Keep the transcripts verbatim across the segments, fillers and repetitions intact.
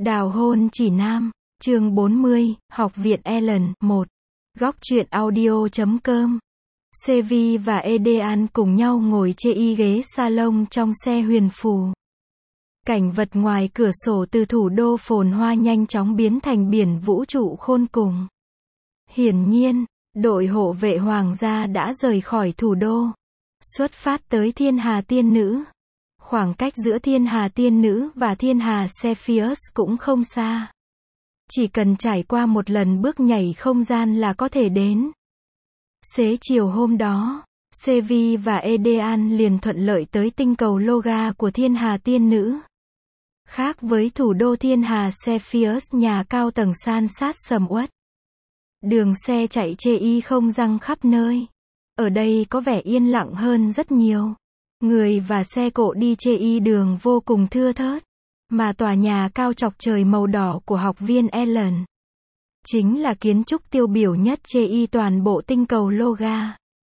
Đào hôn chỉ nam, chương bốn mươi, Học viện Ellen, một. Góc truyện audio chấm com. Sevi và Edean cùng nhau ngồi chê y ghế salon trong xe huyền phù. Cảnh vật ngoài cửa sổ từ thủ đô phồn hoa nhanh chóng biến thành biển vũ trụ khôn cùng. Hiển nhiên, đội hộ vệ hoàng gia đã rời khỏi thủ đô, xuất phát tới Thiên Hà Tiên Nữ. Khoảng cách giữa Thiên Hà Tiên Nữ và Thiên Hà Cepheus cũng không xa. Chỉ cần trải qua một lần bước nhảy không gian là có thể đến. Xế chiều hôm đó, Sevi và Edean liền thuận lợi tới tinh cầu Loga của Thiên Hà Tiên Nữ. Khác với thủ đô Thiên Hà Cepheus nhà cao tầng san sát sầm uất. Đường xe chạy chê y không răng khắp nơi. Ở đây có vẻ yên lặng hơn rất nhiều. Người và xe cộ đi chê y đường vô cùng thưa thớt. Mà tòa nhà cao chọc trời màu đỏ của học viên Ellen chính là kiến trúc tiêu biểu nhất chê y toàn bộ tinh cầu Loga.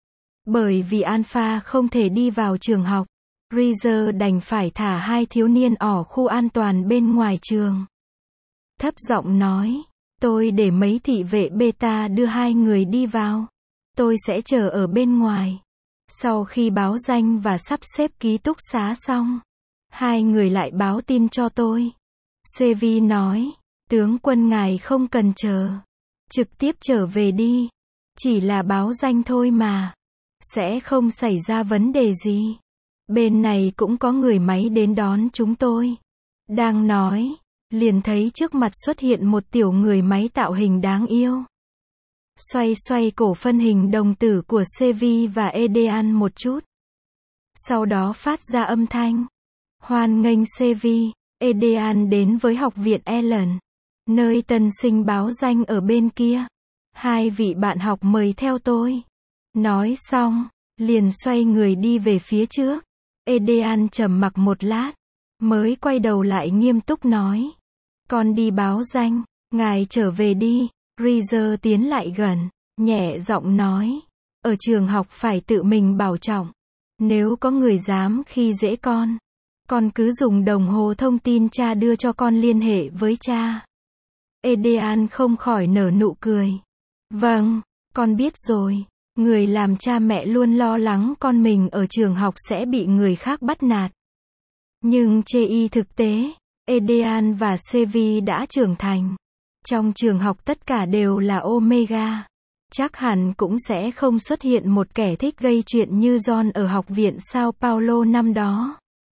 Bởi vì Alpha không thể đi vào trường học, Reaser đành phải thả hai thiếu niên ở khu an toàn bên ngoài trường. Thấp giọng nói, tôi để mấy thị vệ beta đưa hai người đi vào. Tôi sẽ chờ ở bên ngoài. Sau khi báo danh và sắp xếp ký túc xá xong, hai người lại báo tin cho tôi. Sevi nói, tướng quân ngài không cần chờ. Trực tiếp trở về đi. Chỉ là báo danh thôi mà. Sẽ không xảy ra vấn đề gì. Bên này cũng có người máy đến đón chúng tôi. Đang nói, liền thấy trước mặt xuất hiện một tiểu người máy tạo hình đáng yêu. Xoay xoay cổ phân hình đồng tử của Sevi và Edean một chút. Sau đó phát ra âm thanh. Hoan nghênh Sevi, Edean đến với học viện Ellen. Nơi tân sinh báo danh ở bên kia. Hai vị bạn học mời theo tôi. Nói xong, liền xoay người đi về phía trước. Edean trầm mặc một lát, mới quay đầu lại nghiêm túc nói. Con đi báo danh, ngài trở về đi. Reaser tiến lại gần, nhẹ giọng nói. Ở trường học phải tự mình bảo trọng. Nếu có người dám khi dễ con, con cứ dùng đồng hồ thông tin cha đưa cho con liên hệ với cha. Edean không khỏi nở nụ cười. Vâng, con biết rồi. Người làm cha mẹ luôn lo lắng con mình ở trường học sẽ bị người khác bắt nạt. Nhưng chê y thực tế, Edean và Sevi đã trưởng thành. Trong trường học tất cả đều là Omega. Chắc hẳn cũng sẽ không xuất hiện một kẻ thích gây chuyện như John ở học viện Sao Paulo năm đó.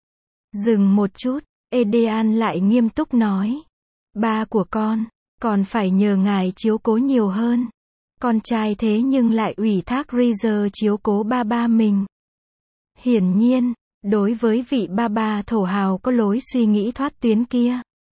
Dừng một chút, Edean lại nghiêm túc nói. Ba của con, còn phải nhờ ngài chiếu cố nhiều hơn. Con trai thế nhưng lại ủy thác Reaser chiếu cố ba ba mình. Hiển nhiên, đối với vị ba ba thổ hào có lối suy nghĩ thoát tuyến kia,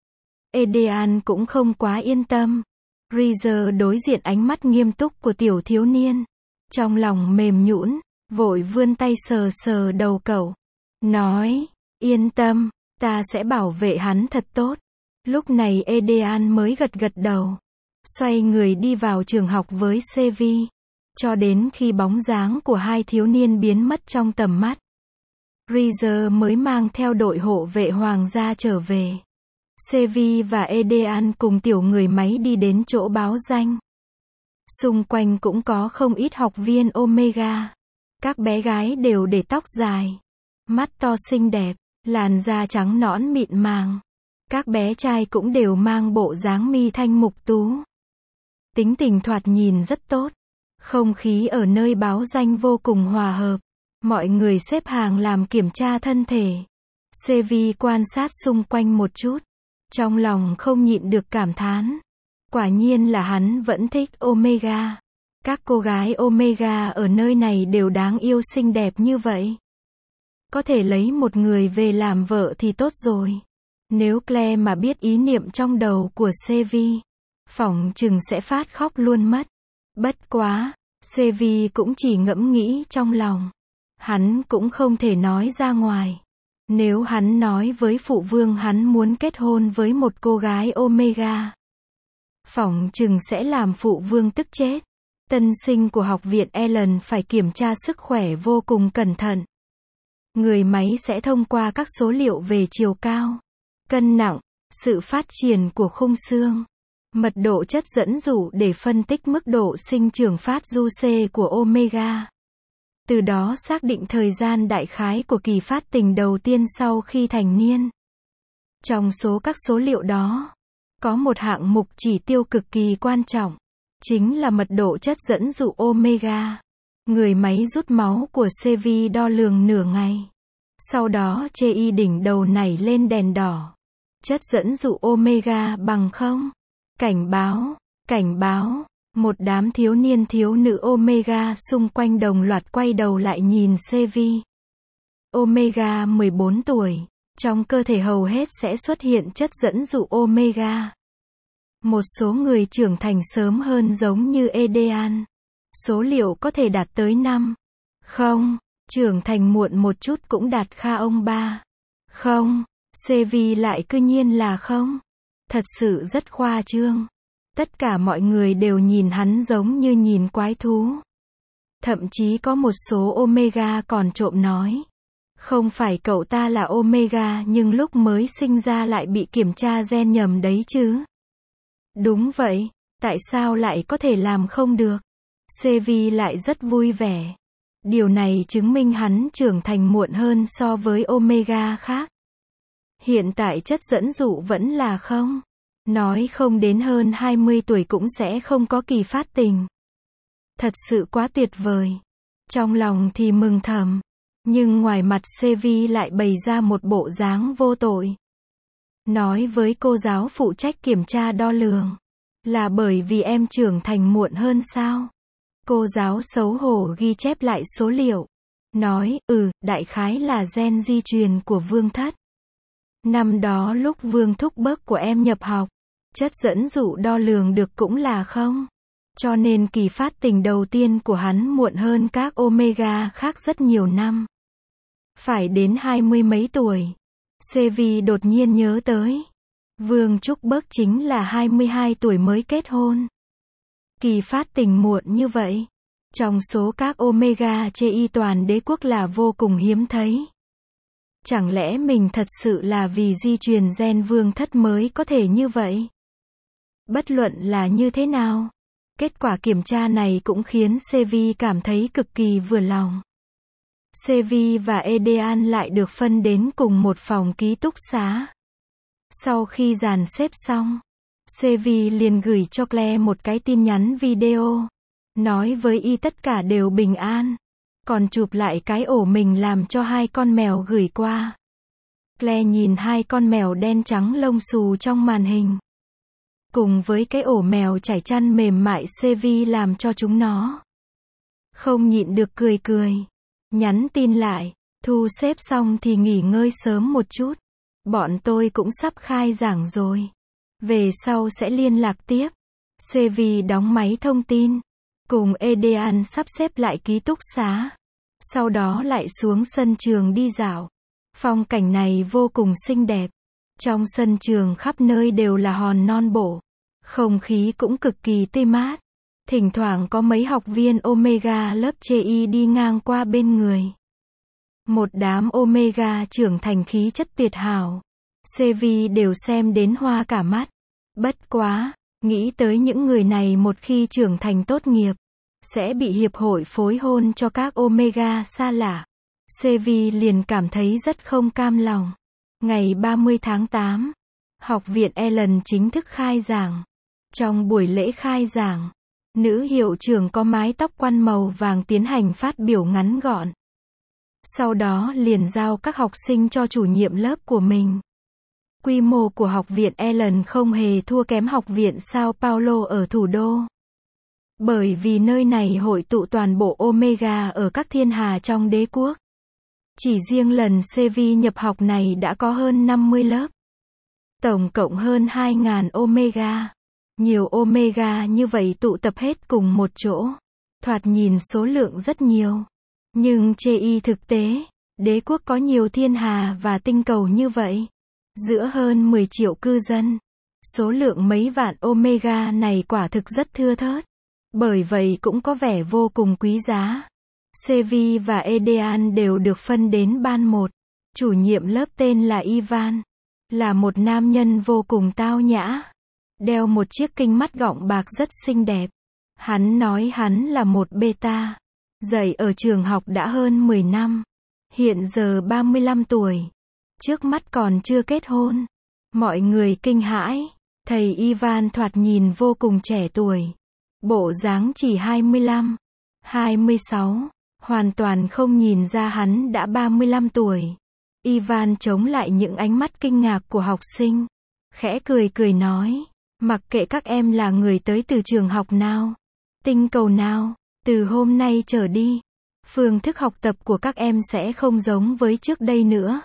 Edean cũng không quá yên tâm. Reaser đối diện ánh mắt nghiêm túc của tiểu thiếu niên. Trong lòng mềm nhũn, vội vươn tay sờ sờ đầu cậu. Nói, yên tâm, ta sẽ bảo vệ hắn thật tốt. Lúc này Edean mới gật gật đầu. Xoay người đi vào trường học với Sevi. Cho đến khi bóng dáng của hai thiếu niên biến mất trong tầm mắt, Reaser mới mang theo đội hộ vệ hoàng gia trở về. Sevi và Edean cùng tiểu người máy đi đến chỗ báo danh. Xung quanh cũng có không ít học viên Omega. Các bé gái đều để tóc dài, mắt to xinh đẹp, làn da trắng nõn mịn màng. Các bé trai cũng đều mang bộ dáng mi thanh mục tú. Tính tình thoạt nhìn rất tốt. Không khí ở nơi báo danh vô cùng hòa hợp. Mọi người xếp hàng làm kiểm tra thân thể. Sevi quan sát xung quanh một chút. Trong lòng không nhịn được cảm thán. Quả nhiên là hắn vẫn thích Omega. Các cô gái Omega ở nơi này đều đáng yêu xinh đẹp như vậy. Có thể lấy một người về làm vợ thì tốt rồi. Nếu Claire mà biết ý niệm trong đầu của Sevi, phỏng chừng sẽ phát khóc luôn mất. Bất quá, Sevi cũng chỉ ngẫm nghĩ trong lòng. Hắn cũng không thể nói ra ngoài. Nếu hắn nói với phụ vương hắn muốn kết hôn với một cô gái Omega, phỏng chừng sẽ làm phụ vương tức chết. Tân sinh của học viện Ellen phải kiểm tra sức khỏe vô cùng cẩn thận. Người máy sẽ thông qua các số liệu về chiều cao, cân nặng, sự phát triển của khung xương, mật độ chất dẫn dụ để phân tích mức độ sinh trưởng phát du C của omega. Từ đó xác định thời gian đại khái của kỳ phát tình đầu tiên sau khi thành niên. Trong số các số liệu đó, có một hạng mục chỉ tiêu cực kỳ quan trọng, chính là mật độ chất dẫn dụ omega. Người máy rút máu của xê vê đo lường nửa ngày. Sau đó chê y đỉnh đầu nảy lên đèn đỏ. Chất dẫn dụ omega bằng không. Cảnh báo, cảnh báo. Một đám thiếu niên thiếu nữ omega xung quanh đồng loạt quay đầu lại nhìn xê vê. Omega mười bốn tuổi. Trong cơ thể hầu hết sẽ xuất hiện chất dẫn dụ omega. Một số người trưởng thành sớm hơn giống như Edean. Số liệu có thể đạt tới năm. Không, trưởng thành muộn một chút cũng đạt kha ông ba. Không, xê vê lại cư nhiên là không. Thật sự rất khoa trương. Tất cả mọi người đều nhìn hắn giống như nhìn quái thú. Thậm chí có một số omega còn trộm nói. Không phải cậu ta là omega nhưng lúc mới sinh ra lại bị kiểm tra gen nhầm đấy chứ. Đúng vậy, tại sao lại có thể làm không được? xê vê lại rất vui vẻ. Điều này chứng minh hắn trưởng thành muộn hơn so với omega khác. Hiện tại chất dẫn dụ vẫn là không. Nói không đến hơn hai mươi tuổi cũng sẽ không có kỳ phát tình. Thật sự quá tuyệt vời. Trong lòng thì mừng thầm. Nhưng ngoài mặt xê vê lại bày ra một bộ dáng vô tội. Nói với cô giáo phụ trách kiểm tra đo lường. Là bởi vì em trưởng thành muộn hơn sao? Cô giáo xấu hổ ghi chép lại số liệu. Nói, ừ, đại khái là gen di truyền của Vương Thất. Năm đó lúc Vương Thúc Bớt của em nhập học, chất dẫn dụ đo lường được cũng là không. Cho nên kỳ phát tình đầu tiên của hắn muộn hơn các omega khác rất nhiều năm. Phải đến hai mươi mấy tuổi. xê vê đột nhiên nhớ tới. Vương Trúc Bớt chính là hai mươi hai tuổi mới kết hôn. Kỳ phát tình muộn như vậy. Trong số các omega chê y toàn đế quốc là vô cùng hiếm thấy. Chẳng lẽ mình thật sự là vì di truyền gen Vương Thất mới có thể như vậy? Bất luận là như thế nào, kết quả kiểm tra này cũng khiến xê vê cảm thấy cực kỳ vừa lòng. xê vê và Edean lại được phân đến cùng một phòng ký túc xá. Sau khi dàn xếp xong, xê vê liền gửi cho Claire một cái tin nhắn video, nói với y tất cả đều bình an, còn chụp lại cái ổ mình làm cho hai con mèo gửi qua. Claire nhìn hai con mèo đen trắng lông xù trong màn hình. Cùng với cái ổ mèo trải chăn mềm mại xê vê làm cho chúng nó không nhịn được cười cười. Nhắn tin lại, thu xếp xong thì nghỉ ngơi sớm một chút. Bọn tôi cũng sắp khai giảng rồi. Về sau sẽ liên lạc tiếp. xê vê đóng máy thông tin. Cùng Edean sắp xếp lại ký túc xá. Sau đó lại xuống sân trường đi dạo. Phong cảnh này vô cùng xinh đẹp. Trong sân trường khắp nơi đều là hòn non bộ. Không khí cũng cực kỳ tươi mát. Thỉnh thoảng có mấy học viên omega lớp chê y đi ngang qua bên người. Một đám omega trưởng thành khí chất tuyệt hảo. xê vê đều xem đến hoa cả mắt. Bất quá, nghĩ tới những người này một khi trưởng thành tốt nghiệp, sẽ bị hiệp hội phối hôn cho các omega xa lạ. xê vê liền cảm thấy rất không cam lòng. Ngày ba mươi tháng tám, Học viện Ellen chính thức khai giảng. Trong buổi lễ khai giảng, nữ hiệu trưởng có mái tóc quăn màu vàng tiến hành phát biểu ngắn gọn. Sau đó liền giao các học sinh cho chủ nhiệm lớp của mình. Quy mô của Học viện Ellen không hề thua kém Học viện Sao Paulo ở thủ đô. Bởi vì nơi này hội tụ toàn bộ omega ở các thiên hà trong đế quốc. Chỉ riêng lần xê vê nhập học này đã có hơn năm mươi lớp. Tổng cộng hơn hai nghìn omega. Nhiều omega như vậy tụ tập hết cùng một chỗ. Thoạt nhìn số lượng rất nhiều. Nhưng chê y thực tế, đế quốc có nhiều thiên hà và tinh cầu như vậy. Giữa hơn mười triệu cư dân, số lượng mấy vạn omega này quả thực rất thưa thớt. Bởi vậy cũng có vẻ vô cùng quý giá. xê vê và Edean đều được phân đến ban một. Chủ nhiệm lớp tên là Ivan. Là một nam nhân vô cùng tao nhã. Đeo một chiếc kính mắt gọng bạc rất xinh đẹp. Hắn nói hắn là một beta. Dạy ở trường học đã hơn mười năm. Hiện giờ ba mươi lăm tuổi. Trước mắt còn chưa kết hôn. Mọi người kinh hãi. Thầy Ivan thoạt nhìn vô cùng trẻ tuổi. Bộ dáng chỉ hai mươi lăm, hai mươi sáu. Hoàn toàn không nhìn ra hắn đã ba mươi lăm tuổi. Ivan chống lại những ánh mắt kinh ngạc của học sinh. Khẽ cười cười nói. Mặc kệ các em là người tới từ trường học nào, tinh cầu nào, từ hôm nay trở đi, phương thức học tập của các em sẽ không giống với trước đây nữa.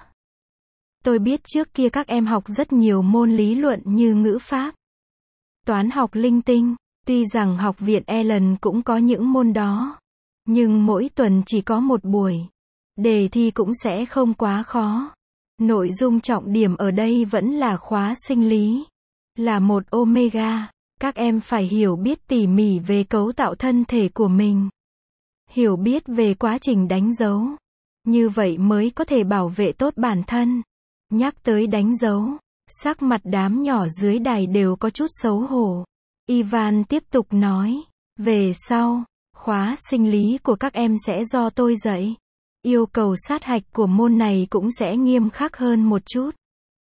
Tôi biết trước kia các em học rất nhiều môn lý luận như ngữ pháp, toán học linh tinh. Tuy rằng học viện Allen cũng có những môn đó, nhưng mỗi tuần chỉ có một buổi. Đề thi cũng sẽ không quá khó. Nội dung trọng điểm ở đây vẫn là khóa sinh lý. Là một Omega, các em phải hiểu biết tỉ mỉ về cấu tạo thân thể của mình. Hiểu biết về quá trình đánh dấu. Như vậy mới có thể bảo vệ tốt bản thân. Nhắc tới đánh dấu, sắc mặt đám nhỏ dưới đài đều có chút xấu hổ. Ivan tiếp tục nói, về sau, khóa sinh lý của các em sẽ do tôi dạy. Yêu cầu sát hạch của môn này cũng sẽ nghiêm khắc hơn một chút.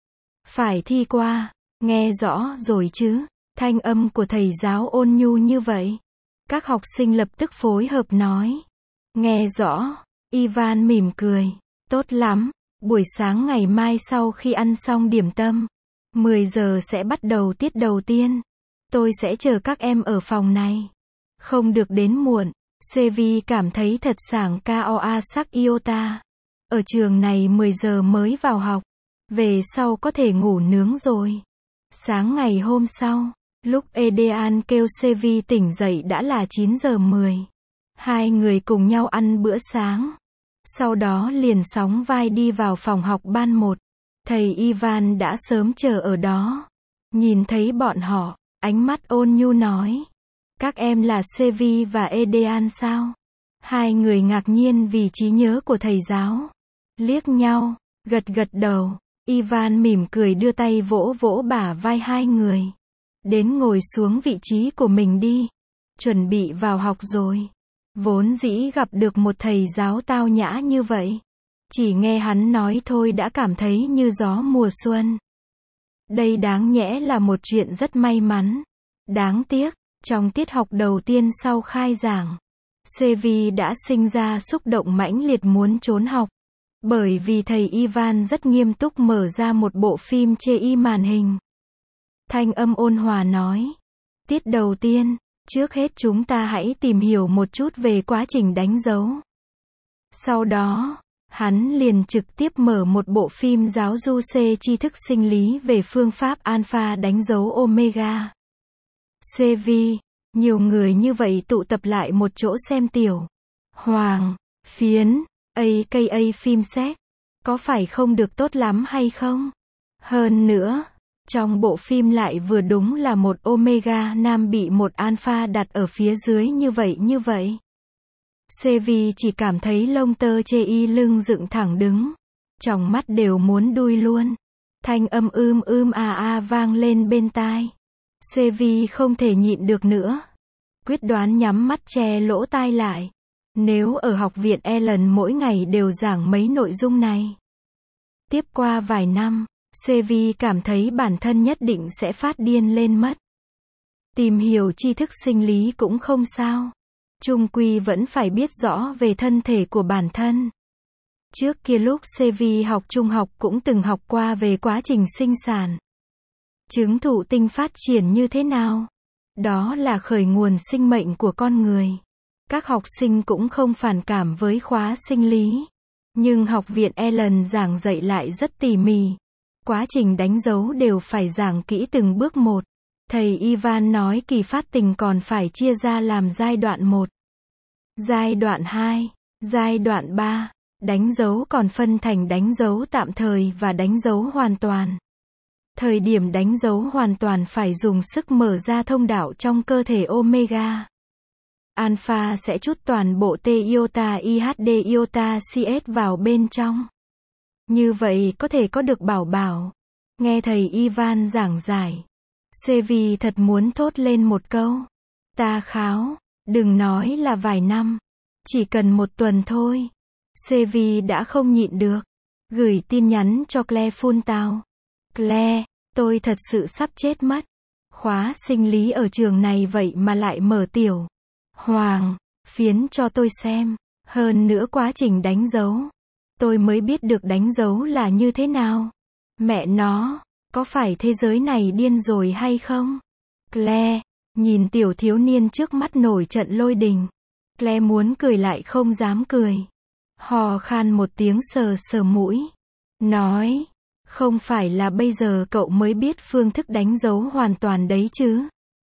Phải thi qua, nghe rõ rồi chứ? Thanh âm của thầy giáo ôn nhu như vậy. Các học sinh lập tức phối hợp nói. Nghe rõ, Ivan mỉm cười. Tốt lắm, buổi sáng ngày mai sau khi ăn xong điểm tâm, mười giờ sẽ bắt đầu tiết đầu tiên. Tôi sẽ chờ các em ở phòng này. Không được đến muộn. Sevi cảm thấy thật sảng koa sắc iota. Ở trường này mười giờ mới vào học. Về sau có thể ngủ nướng rồi. Sáng ngày hôm sau, lúc Edean kêu Sevi tỉnh dậy đã là chín giờ mười. Hai người cùng nhau ăn bữa sáng. Sau đó liền sóng vai đi vào phòng học ban một. Thầy Ivan đã sớm chờ ở đó. Nhìn thấy bọn họ, ánh mắt ôn nhu nói. Các em là Sevi và Edean sao? Hai người ngạc nhiên vì trí nhớ của thầy giáo. Liếc nhau, gật gật đầu. Ivan mỉm cười đưa tay vỗ vỗ bả vai hai người. Đến ngồi xuống vị trí của mình đi. Chuẩn bị vào học rồi. Vốn dĩ gặp được một thầy giáo tao nhã như vậy. Chỉ nghe hắn nói thôi đã cảm thấy như gió mùa xuân. Đây đáng nhẽ là một chuyện rất may mắn. Đáng tiếc, trong tiết học đầu tiên sau khai giảng, Sevi đã sinh ra xúc động mãnh liệt muốn trốn học. Bởi vì thầy Ivan rất nghiêm túc mở ra một bộ phim chê y màn hình. Thanh âm ôn hòa nói. Tiết đầu tiên, trước hết chúng ta hãy tìm hiểu một chút về quá trình đánh dấu. Sau đó, hắn liền trực tiếp mở một bộ phim giáo du C tri thức sinh lý về phương pháp alpha đánh dấu omega. Sevi, nhiều người như vậy tụ tập lại một chỗ xem tiểu Hoàng, phiến, a ca a phim xét. Có phải không được tốt lắm hay không? Hơn nữa, trong bộ phim lại vừa đúng là một omega nam bị một alpha đặt ở phía dưới như vậy như vậy. Sevi chỉ cảm thấy lông tơ chê y lưng dựng thẳng đứng. Tròng mắt đều muốn đuôi luôn. Thanh âm ưm ưm à à vang lên bên tai. Sevi không thể nhịn được nữa. Quyết đoán nhắm mắt che lỗ tai lại. Nếu ở học viện Allen mỗi ngày đều giảng mấy nội dung này, tiếp qua vài năm, Sevi cảm thấy bản thân nhất định sẽ phát điên lên mất. Tìm hiểu tri thức sinh lý cũng không sao. Chung quy vẫn phải biết rõ về thân thể của bản thân. Trước kia lúc Sevi học trung học cũng từng học qua về quá trình sinh sản. Trứng thụ tinh phát triển như thế nào? Đó là khởi nguồn sinh mệnh của con người. Các học sinh cũng không phản cảm với khóa sinh lý. Nhưng học viện Allen giảng dạy lại rất tỉ mỉ. Quá trình đánh dấu đều phải giảng kỹ từng bước một. Thầy Ivan nói kỳ phát tình còn phải chia ra làm giai đoạn một, giai đoạn hai, giai đoạn ba. Đánh dấu còn phân thành đánh dấu tạm thời và đánh dấu hoàn toàn. Thời điểm đánh dấu hoàn toàn phải dùng sức mở ra thông đạo trong cơ thể omega. Alpha sẽ trút toàn bộ T iota i hát đê iota C S vào bên trong. Như vậy có thể có được bảo bảo. Nghe thầy Ivan giảng giải, Sevi thật muốn thốt lên một câu. Ta kháo, đừng nói là vài năm, chỉ cần một tuần thôi. Sevi đã không nhịn được, gửi tin nhắn cho Claire phun tào. Claire, tôi thật sự sắp chết mất. Khóa sinh lý ở trường này vậy mà lại mở tiểu hoàng phiến cho tôi xem. Hơn nữa quá trình đánh dấu, tôi mới biết được đánh dấu là như thế nào. Mẹ nó, có phải thế giới này điên rồi hay không? Claire, nhìn tiểu thiếu niên trước mắt nổi trận lôi đình. Claire muốn cười lại không dám cười. Hò khan một tiếng sờ sờ mũi. Nói, không phải là bây giờ cậu mới biết phương thức đánh dấu hoàn toàn đấy chứ?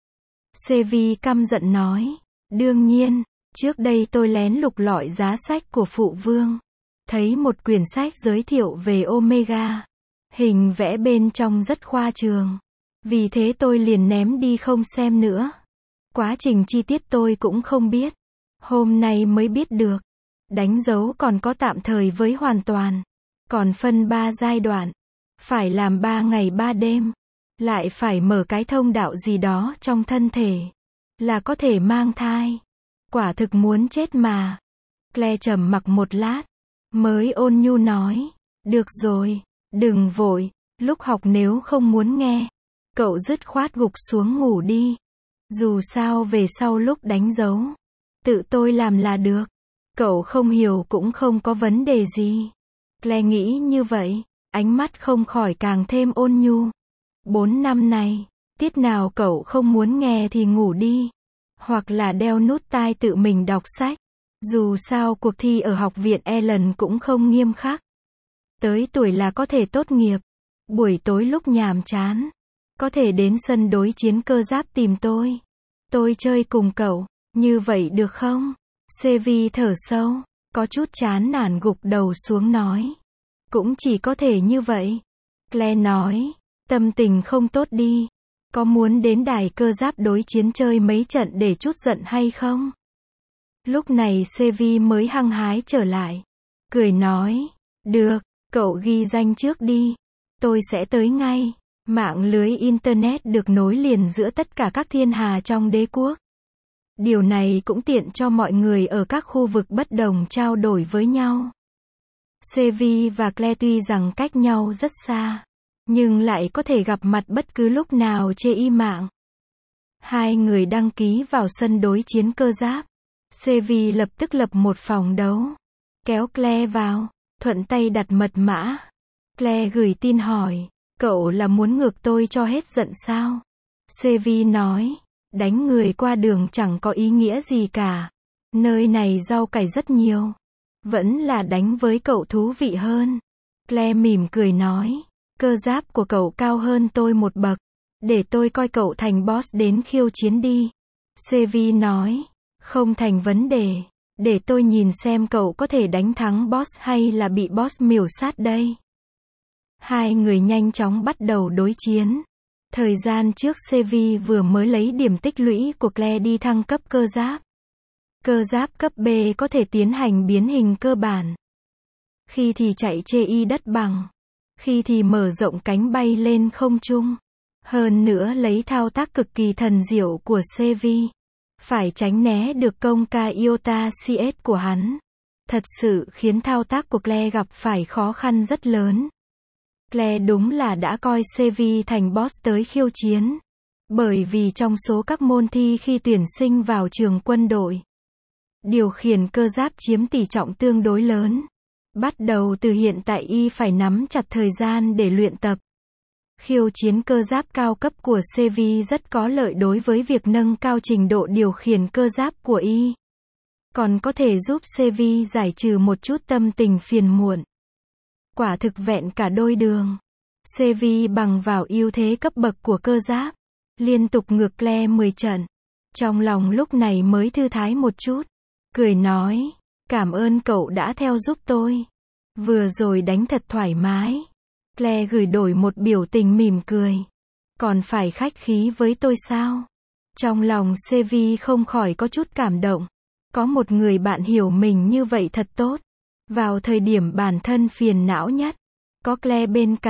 Sevi căm giận nói. Đương nhiên, trước đây tôi lén lục lọi giá sách của phụ vương. Thấy một quyển sách giới thiệu về Omega. Hình vẽ bên trong rất khoa trương. Vì thế tôi liền ném đi không xem nữa. Quá trình chi tiết tôi cũng không biết. Hôm nay mới biết được. Đánh dấu còn có tạm thời với hoàn toàn. Còn phân ba giai đoạn. Phải làm ba ngày ba đêm. Lại phải mở cái thông đạo gì đó trong thân thể. Là có thể mang thai. Quả thực muốn chết mà. Claire trầm mặc một lát. Mới ôn nhu nói. Được rồi, đừng vội. Lúc học nếu không muốn nghe, cậu dứt khoát gục xuống ngủ đi. Dù sao về sau lúc đánh dấu, tự tôi làm là được. Cậu không hiểu cũng không có vấn đề gì. Claire nghĩ như vậy, ánh mắt không khỏi càng thêm ôn nhu. Bốn năm này, tiết nào cậu không muốn nghe thì ngủ đi. Hoặc là đeo nút tai tự mình đọc sách. Dù sao cuộc thi ở học viện Ellen cũng không nghiêm khắc. Tới tuổi là có thể tốt nghiệp. Buổi tối lúc nhàm chán, có thể đến sân đối chiến cơ giáp tìm tôi. Tôi chơi cùng cậu, như vậy được không? Sevi thở sâu, có chút chán nản gục đầu xuống nói. Cũng chỉ có thể như vậy. Claire nói, tâm tình không tốt đi. Có muốn đến đài cơ giáp đối chiến chơi mấy trận để chút giận hay không? Lúc này Sevi mới hăng hái trở lại. Cười nói, được, cậu ghi danh trước đi. Tôi sẽ tới ngay. Mạng lưới Internet được nối liền giữa tất cả các thiên hà trong đế quốc. Điều này cũng tiện cho mọi người ở các khu vực bất đồng trao đổi với nhau. Sevi và Claire tuy rằng cách nhau rất xa, nhưng lại có thể gặp mặt bất cứ lúc nào trên y mạng. Hai người đăng ký vào sân đối chiến cơ giáp. Sevi lập tức lập một phòng đấu. Kéo Claire vào, thuận tay đặt mật mã. Claire gửi tin hỏi, cậu là muốn ngược tôi cho hết giận sao? Sevi nói, đánh người qua đường chẳng có ý nghĩa gì cả. Nơi này rau cải rất nhiều. Vẫn là đánh với cậu thú vị hơn. Claire mỉm cười nói, cơ giáp của cậu cao hơn tôi một bậc. Để tôi coi cậu thành boss đến khiêu chiến đi. Sevi nói, không thành vấn đề. Để tôi nhìn xem cậu có thể đánh thắng boss hay là bị boss miểu sát đây. Hai người nhanh chóng bắt đầu đối chiến. Thời gian trước Sevi vừa mới lấy điểm tích lũy của Claire đi thăng cấp cơ giáp. Cơ giáp cấp B có thể tiến hành biến hình cơ bản. Khi thì chạy trên y đất bằng. Khi thì mở rộng cánh bay lên không trung. Hơn nữa lấy thao tác cực kỳ thần diệu của Sevi. Phải tránh né được công ca Iota xê ét của hắn. Thật sự khiến thao tác của Claire gặp phải khó khăn rất lớn. Claire đúng là đã coi Sevi thành boss tới khiêu chiến. Bởi vì trong số các môn thi khi tuyển sinh vào trường quân đội, điều khiển cơ giáp chiếm tỷ trọng tương đối lớn. Bắt đầu từ hiện tại y phải nắm chặt thời gian để luyện tập. Khiêu chiến cơ giáp cao cấp của Sevi rất có lợi đối với việc nâng cao trình độ điều khiển cơ giáp của y. Còn có thể giúp Sevi giải trừ một chút tâm tình phiền muộn. Quả thực vẹn cả đôi đường. Sevi bằng vào ưu thế cấp bậc của cơ giáp, liên tục ngược Claire mười trận. Trong lòng lúc này mới thư thái một chút. Cười nói, cảm ơn cậu đã theo giúp tôi. Vừa rồi đánh thật thoải mái. Claire gửi đổi một biểu tình mỉm cười. Còn phải khách khí với tôi sao? Trong lòng Sevi không khỏi có chút cảm động. Có một người bạn hiểu mình như vậy thật tốt. Vào thời điểm bản thân phiền não nhất, có Claire bên cạnh,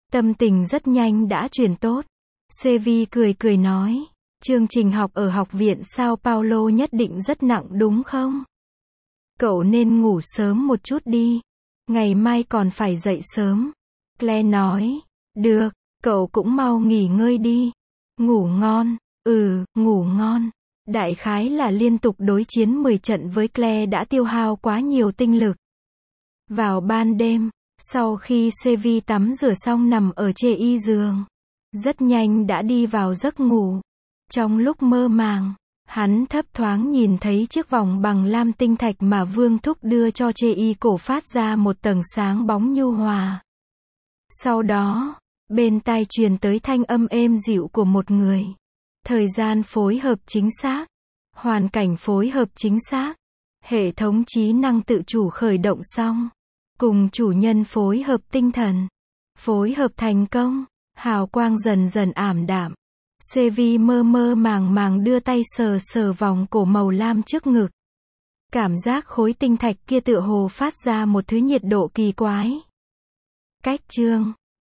Tâm tình rất nhanh đã chuyển tốt. Sevi cười cười nói, chương trình học ở học viện Sao Paulo nhất định rất nặng đúng không? Cậu nên ngủ sớm một chút đi. Ngày mai còn phải dậy sớm. Claire nói, được, cậu cũng mau nghỉ ngơi đi. Ngủ ngon, ừ, ngủ ngon. Đại khái là liên tục đối chiến mười trận với Claire đã tiêu hao quá nhiều tinh lực. Vào ban đêm, sau khi Sevi tắm rửa xong nằm ở chê y giường, rất nhanh đã đi vào giấc ngủ. Trong lúc mơ màng, hắn thấp thoáng nhìn thấy chiếc vòng bằng lam tinh thạch mà Vương Thúc đưa cho chê y cổ phát ra một tầng sáng bóng nhu hòa. Sau đó, bên tai truyền tới thanh âm êm dịu của một người. Thời gian phối hợp chính xác. Hoàn cảnh phối hợp chính xác. Hệ thống trí năng tự chủ khởi động xong. Cùng chủ nhân phối hợp tinh thần. Phối hợp thành công. Hào quang dần dần ảm đạm. Sevi mơ mơ màng màng đưa tay sờ sờ vòng cổ màu lam trước ngực. Cảm giác khối tinh thạch kia tựa hồ phát ra một thứ nhiệt độ kỳ quái. Cách chương